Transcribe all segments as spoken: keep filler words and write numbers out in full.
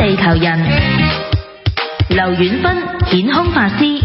地球人，劉遠芬顯空法師。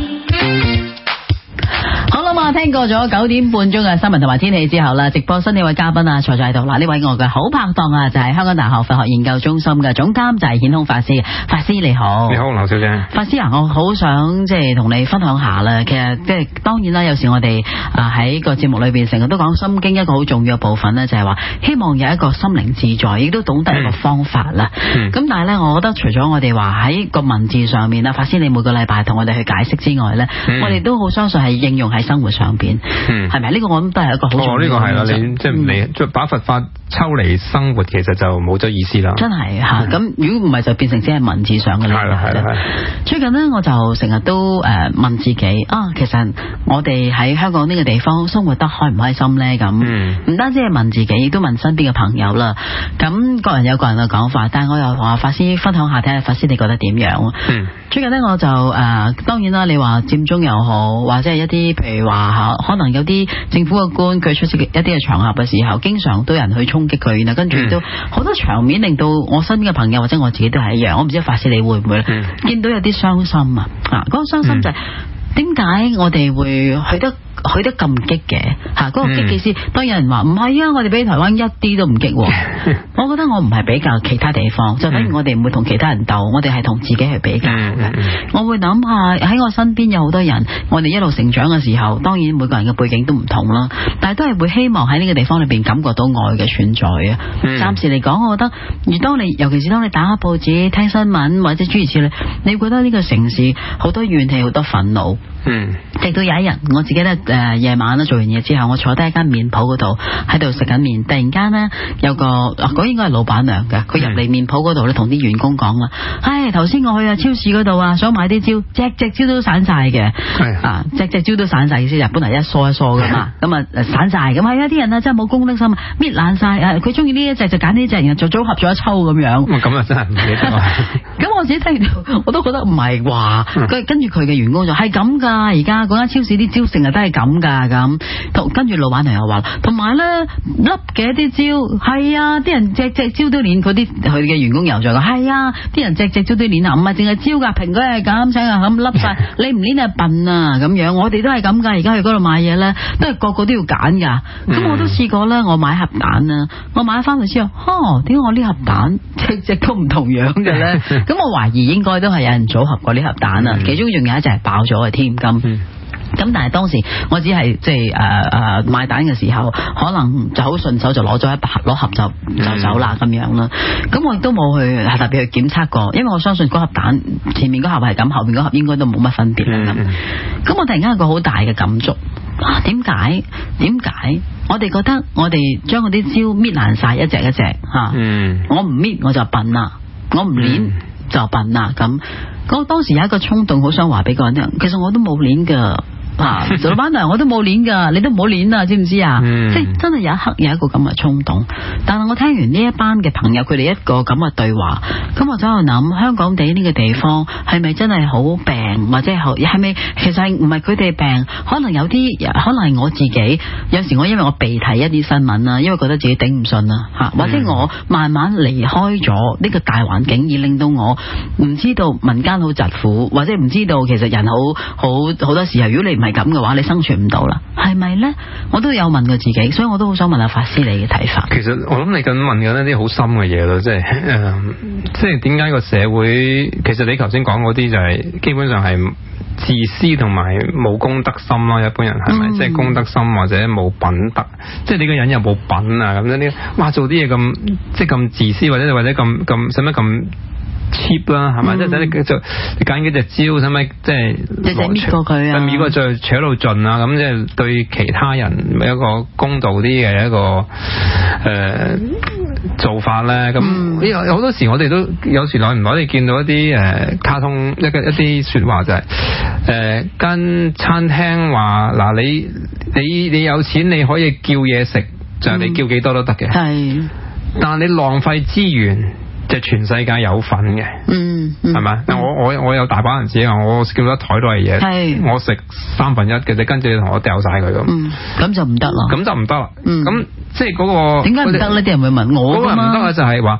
好啦嘛，聽過咗九點半鐘嘅新聞同埋天氣之後啦，直播室呢位嘉賓啊坐咗喺度。嗱，呢位我嘅好拍檔啊，就係香港大學佛學研究中心嘅總監，就係顯空法師。法師你好。 你好，劉小姐。 法師啊，我好想即係同你分享下啦。其實即係當然啦，有時我哋啊喺個節目裏邊成日都講心經，一個好重要嘅部分呢，就係話希望有一個心靈自在，亦都懂得一個方法啦。咁、嗯、但係呢，我覺得除咗我哋話喺個文字上面啦，法師你每個禮拜同我哋去解釋之外呢，嗯、我哋都好相信係應用喺生活上邊。嗯，係咪呢個我諗都係一個好重要嘅。哦，呢、這個係啦，你即係你即係把佛法抽離生活，其實就冇咗意思啦。真係吓，咁、嗯、如果唔係就變成只係文字上嘅啦。係啦係啦。最近呢，我就成日都誒問自己啊，其實我哋喺香港呢個地方生活得開唔開心咧？咁，嗯，唔單止係問自己，亦都問身邊嘅朋友啦。咁個人有個人嘅講法，但係我又同阿法師分享下，睇下法師你覺得點樣？嗯，最近呢，我就誒、呃，當然啦，你話佔中又好，或者係一啲譬如話可能有啲政府嘅官佢出席一啲嘅場合嘅時候，經常都有人去衝擊佢，然後跟住都好多場面令到我身邊嘅朋友或者我自己都係一樣。我唔知法師你會唔會咧？嗯、見到有啲傷心啊！啊，嗰、那個傷心就係點解我哋會去得去得咁激嘅嚇？嗰、那個激嘅意思，嗯、當有人話唔係啊，我哋比台灣一啲都唔激。我覺得我唔係比較其他地方，就等於我哋唔會同其他人鬥，我哋係同自己去比較嘅。嗯嗯、我會諗下喺我身邊有好多人，我哋一路成長嘅時候，當然每個人嘅背景都唔同啦，但係都係會希望喺呢個地方裏邊感覺到愛嘅存在啊。嗯、暫時嚟講，我覺得，而當你尤其是當你打開報紙、聽新聞或者諸如此類，你會覺得呢個城市好多怨氣、好多憤怒。嗯，直到有一日，我自己咧誒夜晚咧做完嘢之後，我坐低喺間麵鋪嗰度喺度食緊麵，突然間呢，有個嗰、啊、應該係老闆娘嘅，佢入嚟麵鋪嗰度咧同啲員工講啦，唉，頭先我去啊超市嗰度啊，想買啲蕉，隻隻蕉都散晒嘅，啊，隻隻蕉都散晒意思就本嚟一梳一梳噶嘛，咁啊散晒，咁係啊啲人啊真係冇公德心，搣爛晒，佢中意呢一隻就揀呢隻，然後就組合咗一抽咁樣。咁啊真係唔記得。咁我自己聽到我都覺得唔係話，跟跟住佢嘅員工就係咁噶。而家嗰間超市啲蕉成日都係咁噶，咁同跟住老闆娘又話，同埋咧粒嘅啲蕉係啊，啲人隻隻蕉都碾，嗰啲佢嘅員工又再講係啊，啲人隻隻蕉都碾啊，唔係淨係蕉噶，蘋果係咁，請啊咁粒晒，你唔碾係笨啊咁樣，我哋都係咁噶，而家去嗰度買嘢咧，都係個個都要揀噶，咁、嗯、我都試過咧，我買盒蛋啊，我買翻嚟之後，呵，點解我呢盒蛋隻隻都唔同樣嘅咧？咁我懷疑應該都係有人組合過呢盒蛋啊，其中仲有一隻係爆咗嘅添。咁，咁、嗯、但係當時我只係即係誒誒買蛋嘅時候，可能就好順手就攞咗一盒，攞盒就就走啦咁樣啦。咁我亦都冇去特別去檢測過，因為我相信嗰盒蛋前面嗰盒係咁，後面嗰盒應該都冇乜分別啦咁。咁、嗯、我突然間有個好大嘅感觸啊！點解？點解？我哋覺得我哋將嗰啲蕉搣爛晒一隻一隻吓，嗯、我唔搣我就笨啦，我唔捻就笨啦咁。我當時有一個衝動，好想話俾個人聽，其實我都冇鏈噶，啊，做老闆娘我都冇鏈噶，你都唔好鏈啊，知唔知啊？嗯、即係真係有一刻有一個咁嘅衝動。但係我聽完呢一班嘅朋友，佢哋一個咁嘅對話，咁我就喺度諗，香港地呢個地方係咪真係好病，或者係係咪其實係唔係佢哋病？可能有啲，可能係我自己。有時我因為我被睇一啲新聞啦，因為覺得自己頂唔順啦，吓，或者我慢慢離開咗呢個大環境，而令到我唔知道民間好疾苦，或者唔知道其實人好好好多時候，如果你唔係咁嘅話，你生存唔到啦，係咪咧？我都有問過自己，所以我都好想問下法師你嘅睇法。其實我諗你咁問緊一啲好深嘅嘢咯，即係誒、呃，即係點解個社會，其實你頭先講嗰啲就係、是、基本上係自私同埋冇公德心咯，一般人係咪？嗯、即係公德心或者冇品德，即係你個人又冇品啊咁樣啲，哇做啲嘢咁即係咁自私，或者或者咁咁使乜咁 cheap 啦，係咪？即係等你就你揀幾隻招，使咪即係即係搣過佢啊？搣過再扯到盡啊！咁即係對其他人一個公道啲嘅一個誒、呃、做法咧。咁呢個好多時我哋都有時耐唔耐，你見到一啲誒、呃、卡通一個一啲説話就係誒間餐廳話嗱，你你你有錢你可以叫嘢食，就係、是、你叫幾多都得嘅。係、嗯，但係你浪費資源。即係全世界有份嘅，嗯，係咪？嗱，我我我有大把人自己話，我叫一台都係嘢，係我食三分一嘅啫，跟住你同我掉晒佢咁，嗯，咁就唔得啦，咁就唔得啦，嗯，咁即係嗰個點解唔得咧？啲人會問我，嗰個唔得咧就係話，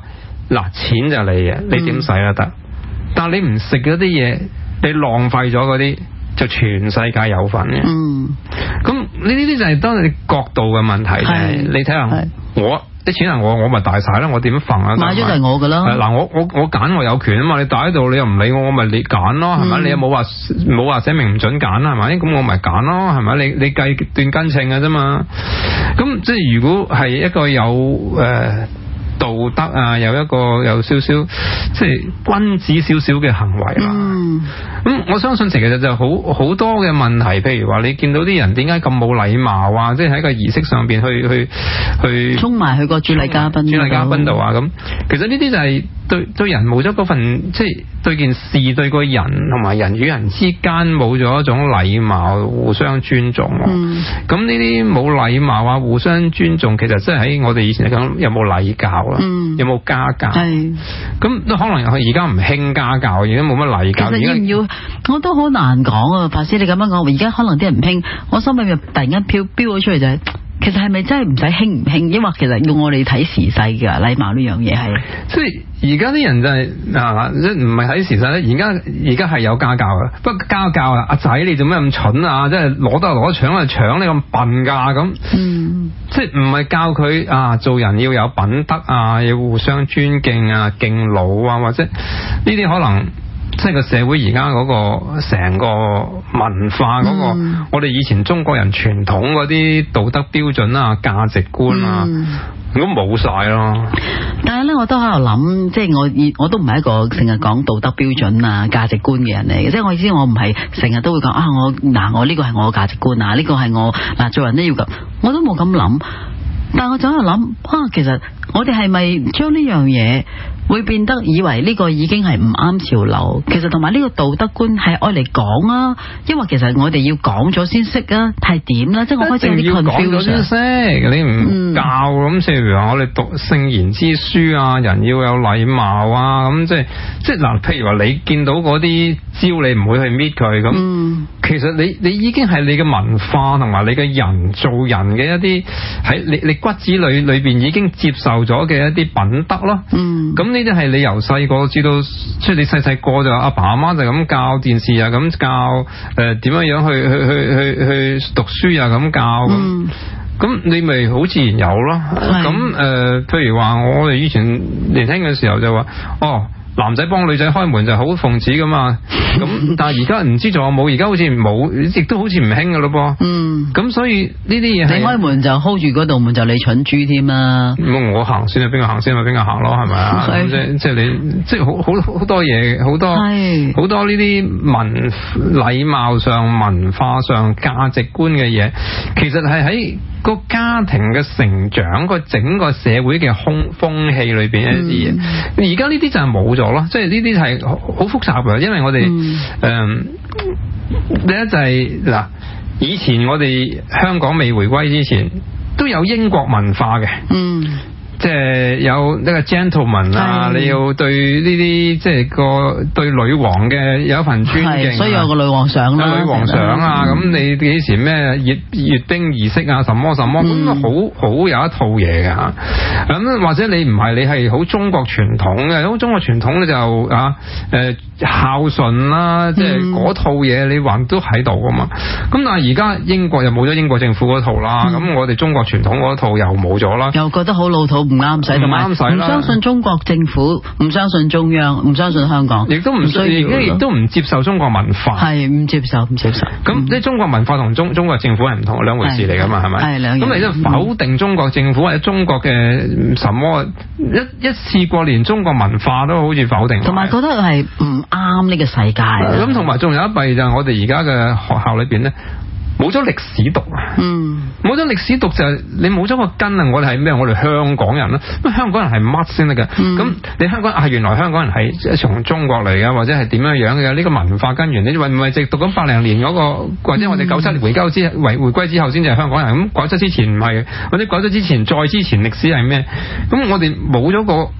嗱，錢就你嘅，你點使都得，但係你唔食嗰啲嘢，你浪費咗嗰啲，就全世界有份嘅。嗯，咁呢啲就係當你角度嘅問題啫。你睇下我啲錢係我，我咪大晒啦，我點樣揈啊？ 買咗就係我噶啦。 嗱，我我我揀我有權啊嘛，你擺喺度，你又唔理我，我咪你揀咯，係咪？嗯、你又冇話冇話寫明唔准揀啦，係咪？咁我咪揀咯，係咪？你你計斷斤秤嘅啫嘛。咁即係如果係一個有誒。呃道德啊，有一個有少少即係君子少少嘅行為啦。嗯，咁我相信其實就好好多嘅問題，譬如話你見到啲人點解咁冇禮貌啊？即係喺個儀式上邊去去去衝埋去個主禮嘉賓、主禮嘉賓度啊！咁其實呢啲就係對對人冇咗嗰份，即係對件事、對個人同埋人與人之間冇咗一種禮貌、互相尊重。嗯，咁呢啲冇禮貌啊、互相尊重，其實即係喺我哋以前嚟講有冇禮教？嗯，有冇家教？係，咁都可能而家唔興家教，而家冇乜禮教。 其實要唔要，我都好難講啊！法師你咁樣講，而家可能啲人唔興，我心裏面突然間飄飆咗出嚟就係、是，其實係咪真係唔使興唔興？因為其實要我哋睇時勢噶禮貌呢樣嘢係。 即係而家啲人就係、是、啊，即唔係睇時勢咧。而家而家係有家教嘅，不過家教啊，阿仔你做咩咁蠢啊？即係攞得攞搶啊搶你咁笨噶咁。嗯，即係唔係教佢啊做人要有品德啊，要互相尊敬啊，敬老啊，或者呢啲可能。即係個社會而家嗰個成個文化嗰、嗰個，嗯、我哋以前中國人傳統嗰啲道德標準啊、價值觀啊，咁冇晒咯。 但係咧，我都喺度諗，即係我我都唔係一個成日講道德標準啊、價值觀嘅人嚟嘅。即係我意思，我唔係成日都會講啊，我嗱我呢個係我嘅價值觀啊，呢個係我嗱做人都要咁，我都冇咁諗。但係我就喺度諗啊，其實我哋係咪將呢樣嘢？會變得以為呢個已經係唔啱潮流，其實同埋呢個道德觀係愛嚟講啊，因為其實我哋要講咗先識啊，係點啦？即係我開始有啲 confusion。一定要講咗先識，你唔教咁，譬如話我哋讀聖賢之書啊，人要有禮貌啊，咁即係即係嗱，譬如話你見到嗰啲招，你唔會去搣佢咁，嗯、其實你你已經係你嘅文化同埋你嘅人做人嘅一啲喺你你骨子裏裏邊已經接受咗嘅一啲品德咯。嗯，咁呢啲係你由細個知道，即係你細細個就阿爸阿媽就咁教，電視啊咁教，誒點樣樣去去去去去讀書啊咁教，咁咁、嗯、你咪好自然有咯。咁誒、呃，譬如話我哋以前年輕嘅時候就話，哦。男仔幫女仔開門就好諷刺噶嘛，咁但係而家唔知仲有冇，而家好似冇，亦都好似唔興噶咯噃。嗯，咁所以呢啲嘢你開門就 hold 住嗰道門就你蠢豬添啦。 咁我行先啊，邊個行先咪邊個行咯，係咪啊？即係即係你即係好好好多嘢，好多好多呢啲文禮貌上、文化上、價值觀嘅嘢，其實係喺個家庭嘅成長，個整個社會嘅風風氣裏邊一啲嘢。而家呢啲就係冇咗咯，即係呢啲係好複雜嘅，因為我哋誒、嗯呃、第一就係、是、嗱，以前我哋香港未回歸之前都有英國文化嘅。嗯。即係有呢個 gentleman 啊，你要對呢啲即係個對女王嘅有一份尊敬， 所以有個女王相啦， 女王相啊，咁、嗯、你幾時咩閱閱兵儀式啊，什麼什麼咁、嗯、好好有一套嘢嘅吓。咁或者你唔係，你係好中國傳統嘅，好中國傳統咧就啊誒、呃、孝順啦，即係嗰套嘢你還都喺度噶嘛。咁但係而家英國又冇咗英國政府嗰套啦，咁、嗯、我哋中國傳統嗰套又冇咗啦， 又覺得好老土。唔啱使，同埋唔相信中國政府，唔相信中央，唔相信香港， 亦都唔需要，亦都唔接受中國文化， 係唔接受，唔接受。 咁即係中國文化同中中國政府係唔同兩回事嚟噶嘛？係咪？ 係兩樣。 咁你都否定中國政府或者中國嘅什麼一一次過連中國文化都好似否定， 同埋覺得係唔啱呢個世界。 咁同埋仲有一弊就係我哋而家嘅學校裏邊咧。冇咗歷史讀啊！嗯，冇咗歷史讀就係你冇咗個根啊！我哋係咩？我哋香港人啦，咁香港人係乜先得㗎？咁、嗯、你香港啊，原來香港人係從中國嚟嘅，或者係點樣樣嘅？呢、這個文化根源，你話唔係直讀咁八零年嗰、那個，或者我哋九七年回歸之回回歸之後先至係香港人？咁九七之前唔係，或者九七之前再之前歷史係咩？咁我哋冇咗個個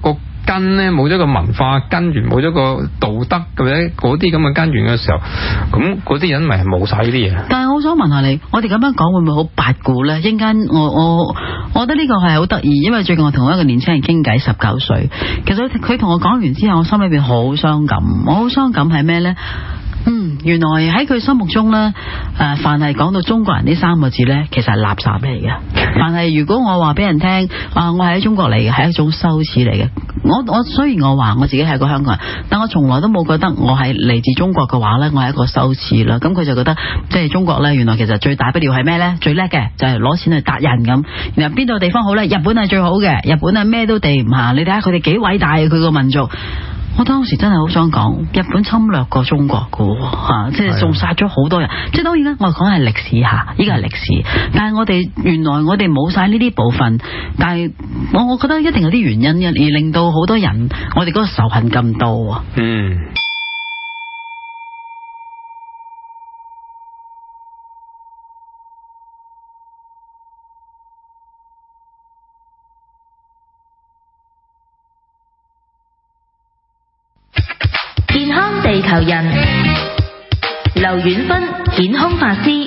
根咧，冇咗個文化根源，冇咗個道德或者嗰啲咁嘅根源嘅時候，咁嗰啲人咪係冇晒呢啲嘢。 但係我想問下你，我哋咁樣講會唔會好八股咧？一陣間我我我覺得呢個係好得意，因為最近我同一個年輕人傾偈，十九歲，其實佢同我講完之後，我心裏邊好傷感。我好傷感係咩咧？嗯，原來喺佢心目中咧，誒、呃，凡係講到中國人呢三個字咧，其實係垃圾嚟嘅。但係如果我話俾人聽，啊，我係喺中國嚟嘅，係一種羞恥嚟嘅。我我雖然我話我自己係個香港人，但我從來都冇覺得我係嚟自中國嘅話咧，我係一個羞恥啦。咁佢就覺得，即係中國咧，原來其實最大不了係咩咧？最叻嘅就係攞錢去達人咁。然後邊度地方好咧？日本係最好嘅，日本係咩都地唔下。你睇下佢哋幾偉大啊！佢個民族。我當時真係好想講，日本侵略過中國㗎吓，即係仲殺咗好多人。即係當然啦，我講係歷史吓，呢個係歷史。但係我哋原來我哋冇晒呢啲部分，但係我我覺得一定有啲原因嘅，而令到好多人我哋嗰個仇恨咁多。 嗯。 健康地球人，劉遠芬健康法師。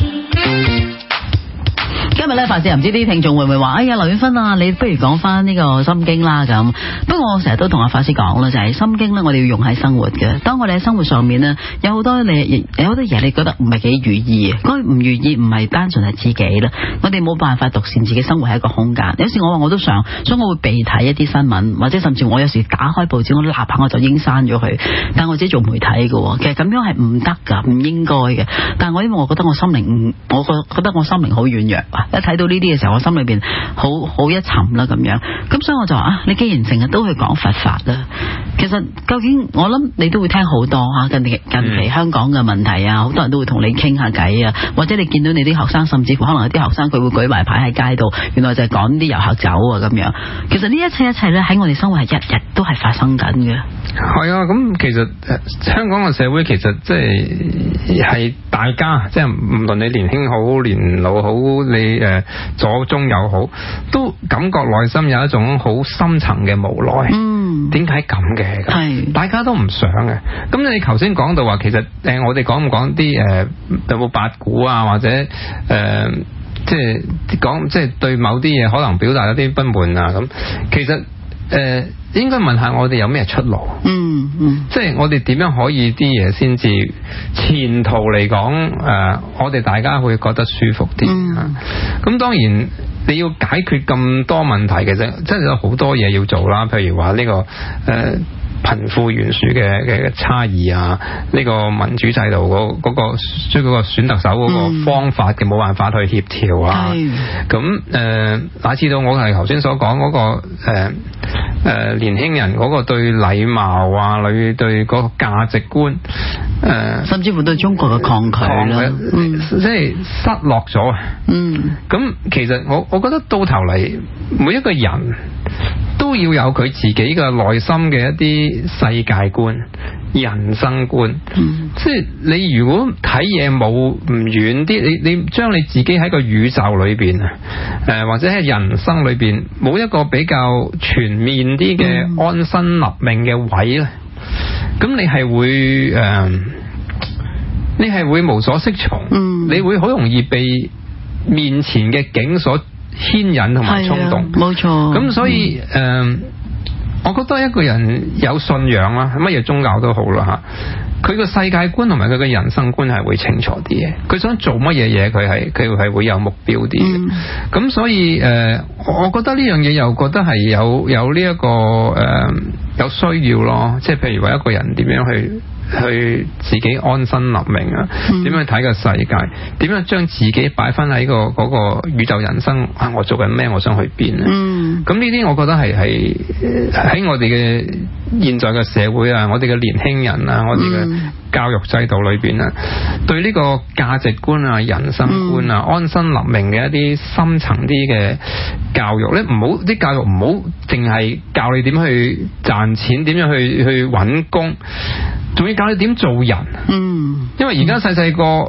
今日咧，法師唔知啲聽眾會唔會話，哎呀，劉遠芬啊，你不如講翻呢個心經啦咁。不過我成日都同阿法師講啦，就係、是、心經咧，我哋要用喺生活嘅。當我哋喺生活上面呢，有好多你有好多嘢，你覺得唔係幾如意嘅。嗰唔如意唔係單純係自己啦，我哋冇辦法獨善自己生活喺一個空間。有時我話我都想，所以我會避睇一啲新聞，或者甚至我有時打開報紙，我立下我就應刪咗佢。但我自己做媒體嘅，其實咁樣係唔得噶，唔應該嘅。但係我因為我覺得我心靈唔，我覺覺得我心靈好軟弱啊。一睇到呢啲嘅時候，我心裏邊好好一沉啦咁樣，咁所以我就話啊，你既然成日都去講佛法啦，其實究竟我諗你都會聽好多吓，近期近期香港嘅問題啊，好多人都會同你傾下偈啊，或者你見到你啲學生，甚至乎可能有啲學生佢會舉埋牌喺街度，原來就係趕啲遊客走啊咁樣。其實呢一切一切咧喺我哋生活係日日都係發生緊嘅。 係啊，咁其實香港嘅社會其實即係係大家，即係唔論你年輕好年老好，你誒左中右好，都感覺內心有一種好深層嘅無奈。嗯，點解咁嘅？係大家都唔想嘅。咁你頭先講到話，其實誒我哋講唔講啲誒有冇八股啊，或者誒、呃、即係講即係對某啲嘢可能表達一啲不滿啊咁，其實誒、呃、應該問下我哋有咩出路？嗯嗯，即係我哋點樣可以啲嘢先至前途嚟講誒，我哋大家會覺得舒服啲。嗯，咁當然你要解決咁多問題嘅啫，真係有好多嘢要做啦。譬如話呢、這個誒。呃貧富懸殊嘅嘅差異啊，呢個民主制度嗰嗰個即係嗰個選特首嗰個方法嘅冇辦法去協調啊，咁誒乃至到我係頭先所講嗰個誒誒年輕人嗰個對禮貌啊，對對嗰個價值觀誒，甚至乎對中國嘅抗拒啦，即係失落咗啊。嗯，咁其實我我覺得到頭嚟每一個人都要有佢自己嘅內心嘅一啲世界觀、人生觀。嗯，即係你如果睇嘢冇唔遠啲，你你將你自己喺個宇宙裏邊啊，誒、呃、或者喺人生裏邊冇一個比較全面啲嘅安身立命嘅位咧，咁、嗯、你係會誒、呃，你係會無所適從。嗯，你會好容易被面前嘅景所牽引同埋衝動，冇錯。咁所以誒、嗯呃，我覺得一個人有信仰啦，乜嘢宗教都好啦吓，佢個世界觀同埋佢嘅人生觀係會清楚啲嘅。佢想做乜嘢嘢，佢係佢係會有目標啲嘅。咁、嗯、所以誒、呃，我覺得呢樣嘢又覺得係有有呢、這、一個誒、呃、有需要咯。即係譬如話一個人點樣去。去自己安身立命啊，點樣睇個世界，點樣將自己擺翻喺個嗰個宇宙人生啊，我做緊咩，我想去邊啊。嗯，咁呢啲我覺得係係喺我哋嘅現在嘅社會啊，我哋嘅年輕人啊，我哋嘅教育制度裏邊啊，對呢個價值觀啊、人生觀啊、安身立命嘅一啲深層啲嘅教育咧，唔好啲教育唔好淨係教你點去賺錢，點樣去去揾工，仲要教你點做人。嗯，因為而家細細個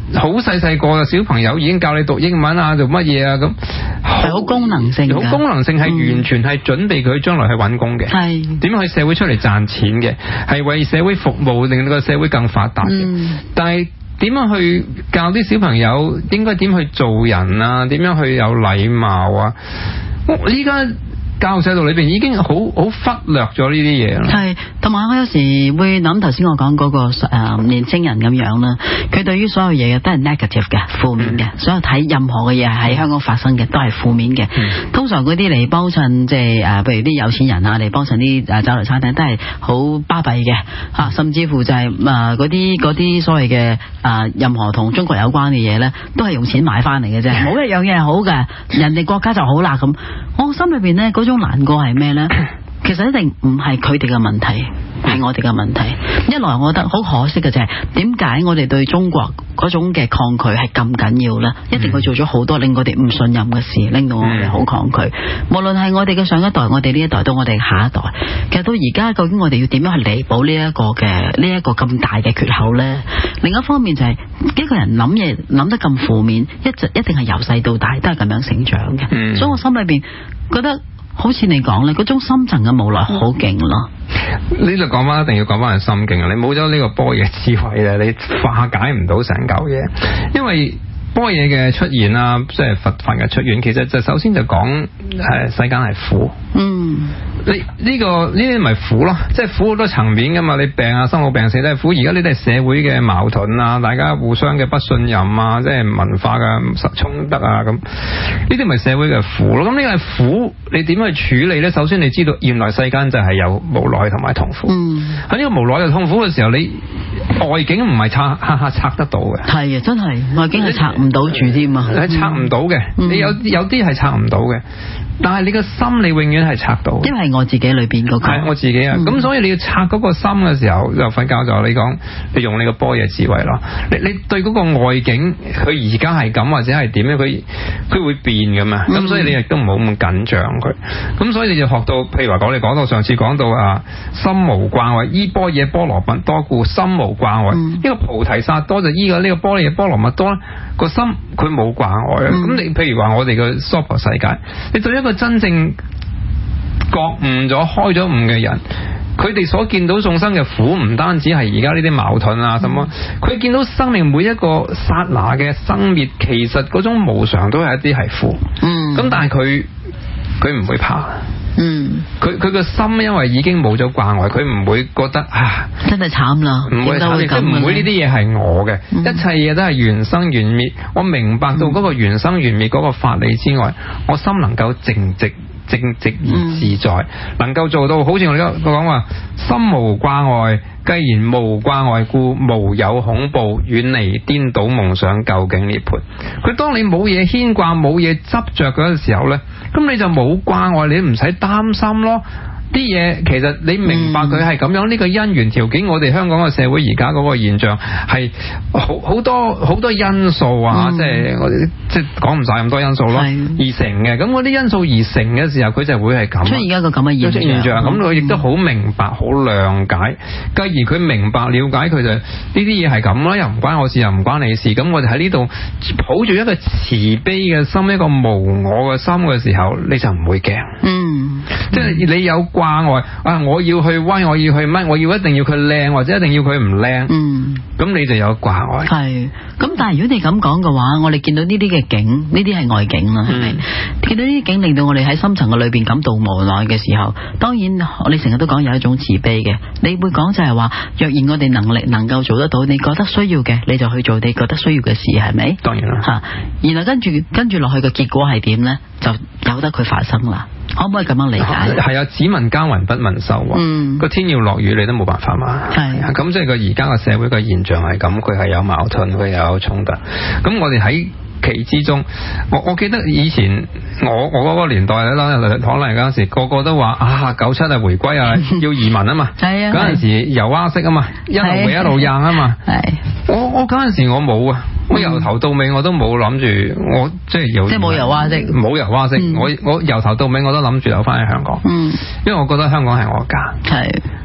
好細細個嘅小朋友已經教你讀英文啊，做乜嘢啊咁， 係好功能性， 好功能性係完全係準備佢將來去揾工嘅，係點樣去社會出嚟賺錢嘅，係為社會服務，令到個社會更發達嘅。嗯、但係點樣去教啲小朋友應該點去做人啊？點樣去有禮貌啊？我依家教育制度裏邊已經好好忽略咗呢啲嘢啦。係， 同埋我有時會諗頭先我講嗰、那個誒、呃、年青人咁樣啦，佢對於所有嘢都係 negative 嘅，負面嘅，嗯、所有睇任何嘅嘢喺香港發生嘅都係負面嘅。嗯、通常嗰啲嚟幫襯即係誒，譬、呃、如啲有錢人啊嚟幫襯啲誒酒樓餐廳都係好巴閉嘅吓，甚至乎就係誒嗰啲嗰啲所謂嘅誒、呃、任何同中國有關嘅嘢咧，都係用錢買翻嚟嘅啫，冇、嗯、一樣嘢係好嘅，人哋國家就好啦咁。我心裏邊咧嗰種難過係咩咧？其實一定唔係佢哋嘅問題，係我哋嘅問題。一來我覺得好可惜嘅就係點解我哋對中國嗰種嘅抗拒係咁緊要咧？一定佢做咗好多令我哋唔信任嘅事，令到我哋好抗拒。無論係我哋嘅上一代，我哋呢一代到我哋下一代，其實到而家究竟我哋要點樣去彌補呢一個嘅呢一個咁大嘅缺口咧？另一方面就係、是、一個人諗嘢諗得咁負面，一直一定係由細到大都係咁樣成長嘅。嗯、所以我心裏邊覺得。好似你講咧，嗰種深層嘅無奈好勁咯。 呢度講翻一定要講翻係心境啊！你冇咗呢個般若智慧咧，你化解唔到成嚿嘢，因為般若嘅出現啊，即係佛法嘅出現，其實就首先就講誒世間係苦。嗯。你呢、這個呢啲咪苦咯，即係苦好多層面噶嘛，你病啊，生老病死都係苦。而家呢啲係社會嘅矛盾啊，大家互相嘅不信任啊，即係文化嘅衝突啊，咁呢啲咪社會嘅苦咯。咁呢個係苦，你點去處理咧？首先你知道原來世間就係有無奈同埋痛苦。嗯，喺呢個無奈同痛苦嘅時候，你外境唔係拆下下拆得到嘅。係啊，真係外境係拆唔到住添啊，係拆唔到嘅。嗯、你有有啲係拆唔到嘅。但係你個心你永遠係拆到，因為係我自己裏邊嗰個係我自己啊，咁、嗯、所以你要拆嗰個心嘅時候，就瞓覺就你講，你用你個般若智慧咯，你你對嗰個外境，佢而家係咁或者係點咧，佢佢會變噶嘛，咁、嗯、所以你亦都唔好咁緊張佢，咁所以你就學到，譬如話講你講到上次講到啊，心無掛礙，依般若波羅蜜多故，心無掛礙，呢、嗯、個菩提薩埵就依個呢個般若波羅蜜多咧，個心佢冇掛礙啊，咁、嗯、你譬如話我哋嘅娑婆世界，你對一個真正覺悟咗開咗悟嘅人，佢哋所見到眾生嘅苦，唔單止係而家呢啲矛盾啊，什麼，佢見到生命每一個剎那嘅生滅，其實嗰種無常都係一啲係苦。嗯，咁但係佢佢唔會怕。嗯，佢佢個心因為已經冇咗掛礙，佢唔會覺得啊，真係慘啦，唔會慘，佢唔會呢啲嘢係我嘅，嗯、一切嘢都係緣生緣滅。我明白到嗰個緣生緣滅嗰個法理之外，我心能夠靜寂正直而自在，嗯、能夠做到好似我哋個講話，心無掛礙。既然無掛礙故，無有恐怖，遠離顛倒夢想，究竟涅槃。佢當你冇嘢牽掛，冇嘢執着嗰個時候呢，咁你就冇掛礙，你唔使擔心咯。啲嘢其實你明白佢係咁樣，呢、嗯、個因緣條件，我哋香港嘅社會而家嗰個現象係好好多好多因素啊，嗯、即係我哋即係講唔晒咁多因素咯，是而成嘅。咁嗰啲因素而成嘅時候，佢就會係咁。出現一個咁嘅現象，咁佢亦都好明白、好諒解。繼而佢明白、了解，佢就呢啲嘢係咁啦，又唔關我事，又唔關你事。咁我哋喺呢度抱住一個慈悲嘅心，一個無我嘅心嘅時候，你就唔會驚。嗯，即係你有掛礙啊！我要去威，我要去乜？我要一定要佢靚，或者一定要佢唔靚。嗯，咁你就有掛礙。係，咁但係如果你咁講嘅話，我哋見到呢啲嘅景，呢啲係外景啦，係咪？嗯、見到呢啲景令到我哋喺深層嘅裏邊感到無奈嘅時候，當然我哋成日都講有一種慈悲嘅。你會講就係話，若然我哋能力能夠做得到，你覺得需要嘅，你就去做你覺得需要嘅事，係咪？當然啦。吓、啊，然後跟住跟住落去嘅結果係點咧？就由得佢發生啦。可唔可以咁樣理解？係啊，只聞耕耘不聞收穫。嗯，個天要落雨你都冇辦法嘛。係啊，咁即係個而家個社會個現象係咁，佢係有矛盾，佢有衝突。咁我哋喺其之中，我我記得以前我我嗰個年代咧，可能嗰陣時個個都話啊九七啊回歸啊要移民啊嘛。係啊，嗰陣時游蛙式啊嘛，一路回一路扔啊嘛。係，我我嗰陣時我冇啊。我由頭到尾我都冇諗住，我即係有即係冇遊蛙式，冇遊蛙式。嗯、我我由頭到尾我都諗住留翻喺香港，嗯，因為我覺得香港係我家。係，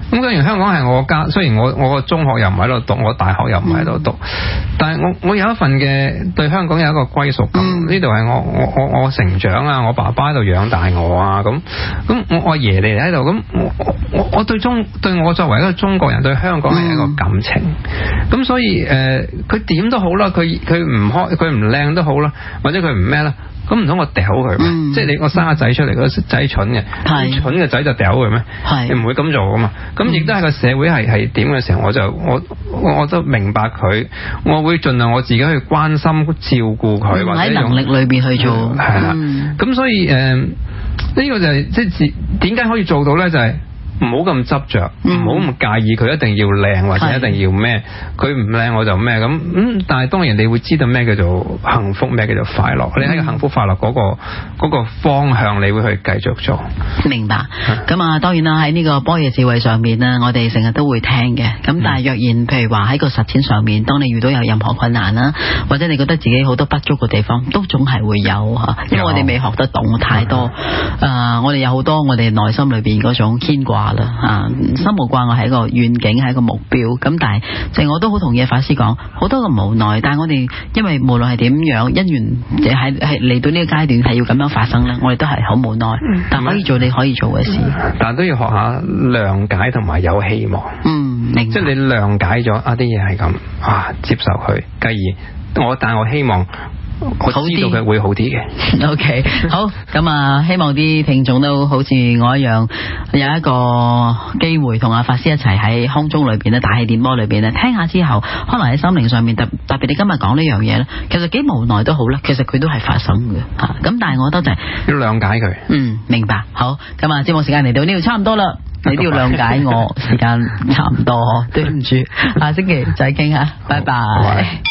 咁當然香港係我家，雖然我我個中學又唔喺度讀，我大學又唔喺度讀，嗯、但係我我有一份嘅對香港有一個歸屬感。呢度係我我我我成長啊，我爸爸喺度養大我啊，咁咁我我爺嚟喺度，咁我我我對中對我作為一個中國人對香港係一個感情。咁、嗯、所以誒，佢點都好啦，佢佢唔開佢唔靚都好啦，或者佢唔咩啦。咁唔通我掉佢咩？嗯、即係你我生個仔出嚟，個仔蠢嘅，是蠢嘅仔就掉佢咩？是你唔會咁做噶嘛？咁亦都係個社會係係點嘅時候，我就我我都明白佢，我會盡量我自己去關心照顧佢，或者喺能力裏邊去做。係啦， 咁所以誒，呢、呃這個就係、是、即係點解可以做到咧？就係、是。唔好咁執着，唔好咁介意佢一定要靚或者一定要咩，佢唔靚我就咩咁。咁、嗯、但係當然你會知道咩叫做幸福，咩叫做快樂。嗯、你喺個幸福快樂嗰、嗰個、嗰個方向，你會去繼續做。 明白。咁啊，當然啦，喺呢個般若智慧上面呢，我哋成日都會聽嘅。咁但係若然譬如話喺個實踐上面，當你遇到有任何困難啦，或者你覺得自己好多不足嘅地方，都總係會有吓，因為我哋未學得懂太多。誒、呃，我哋有好多我哋內心裏邊嗰種牽掛。啊，心無掛礙係一個願景，係一個目標。咁但係，即係我都好同意法師講，好多嘅無奈。但係我哋因為無論係點樣，因緣即係係嚟到呢個階段係要咁樣發生咧，我哋都係好無奈。嗯、但可以做你可以做嘅事，嗯、 但係都要學下諒解同埋有希望。 嗯，明白。 即係你諒解咗啊啲嘢係咁啊，接受佢。繼而我但係我希望。我知道佢會好啲嘅。 OK， 好，咁啊，希望啲聽眾都好似我一樣，有一個機會同阿法師一齊喺空中裏邊咧，大氣電波裏邊咧，聽下之後，可能喺心靈上面特特別你今日講呢樣嘢咧，其實幾無奈都好啦，其實佢都係發生嘅吓。咁但係我覺得就係、是、 要諒解佢。嗯， 明白。好，咁啊，節目時間嚟到呢度差唔多啦，你都要諒解我，時間差唔多，對唔住，下星期再傾下，拜拜。拜拜。